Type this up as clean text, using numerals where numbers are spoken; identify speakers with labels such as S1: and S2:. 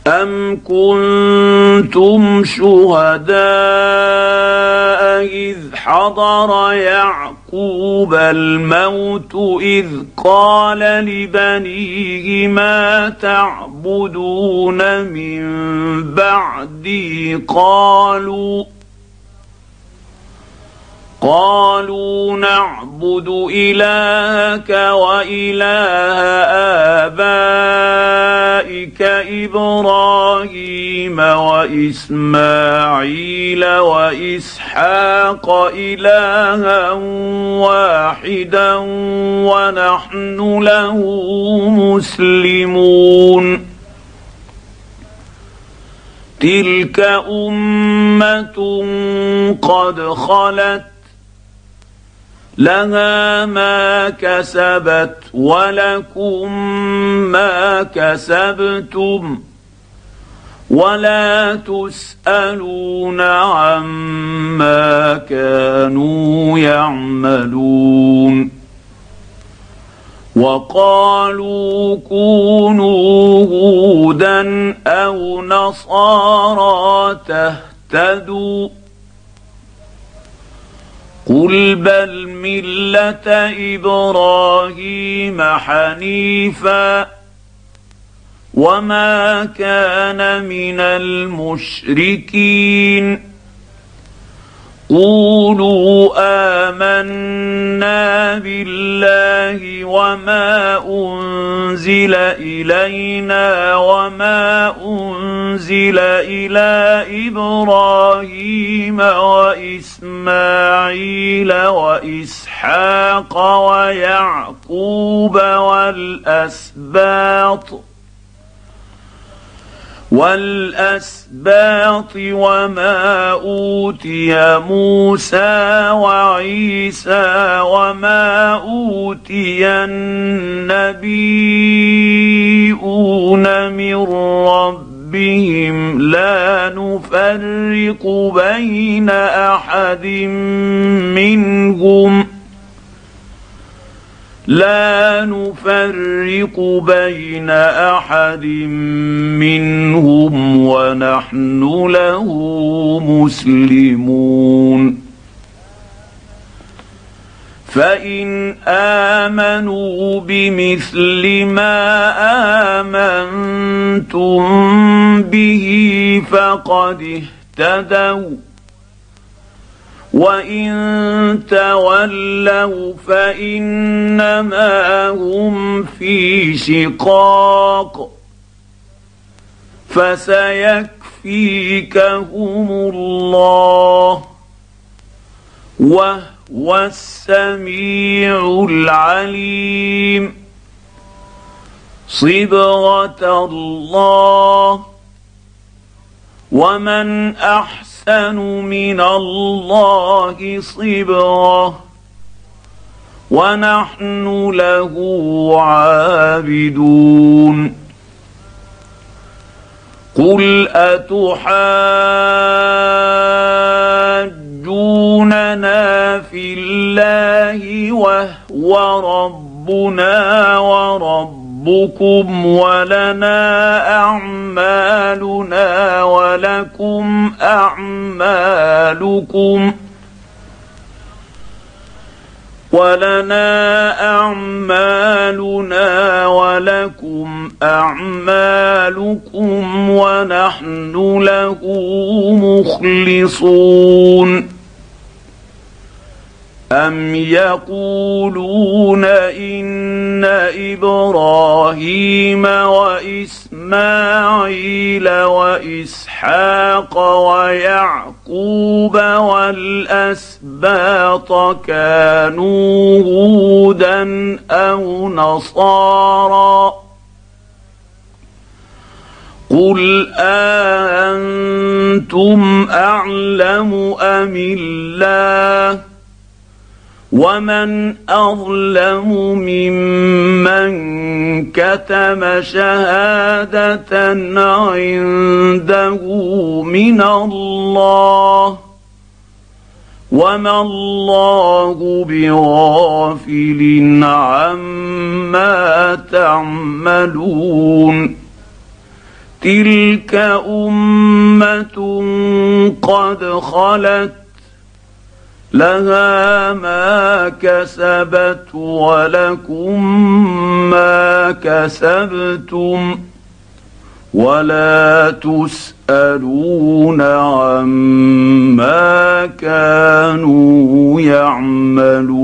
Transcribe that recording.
S1: أم كنتم شهداء إذ حضر يعقوب الموت إذ قال لبنيه ما تعبدون من بعدي قالوا نعبد إلهك وإله آبائك إبراهيم وإسماعيل وإسحاق إلها واحدا ونحن له مسلمون تلك أمة قد خلت لها ما كسبت ولكم ما كسبتم ولا تسألون عما كانوا يعملون وقالوا كونوا هودا أو نصارى تهتدوا قل بل ملة إبراهيم حنيفا وما كان من المشركين قولوا آمنا بالله وما أنزل إلينا وما أنزل إلى إبراهيم وإسماعيل وإسحاق ويعقوب والأسباط وما أوتي موسى وعيسى وما أوتي النبيون من ربهم لا نفرق بين أحد منهم ونحن له مسلمون فإن آمنوا بمثل ما آمنتم به فقد اهتدوا وإن تولوا فإنما هم في شقاق فسيكفيكهم الله وهو السميع العليم صبغة الله ومن أحسن من الله صبغة ونحن له عابدون قل أتحاجوننا في الله وهو ربنا وربكم ولنا أعمالنا ولكم أعمالكم ونحن له مخلصون أم يقولون إن إبراهيم وإسماعيل وإسحاق ويعقوب والأسباط كانوا هودا أو نصارى قل أأنتم أعلم أم الله ومن أظلم ممن كتم شهادة عنده من الله وما الله بغافل عما تعملون تلك امه قد خلت لها ما كسبت ولكم ما كسبتم ولا تسالون عما كانوا يعملون.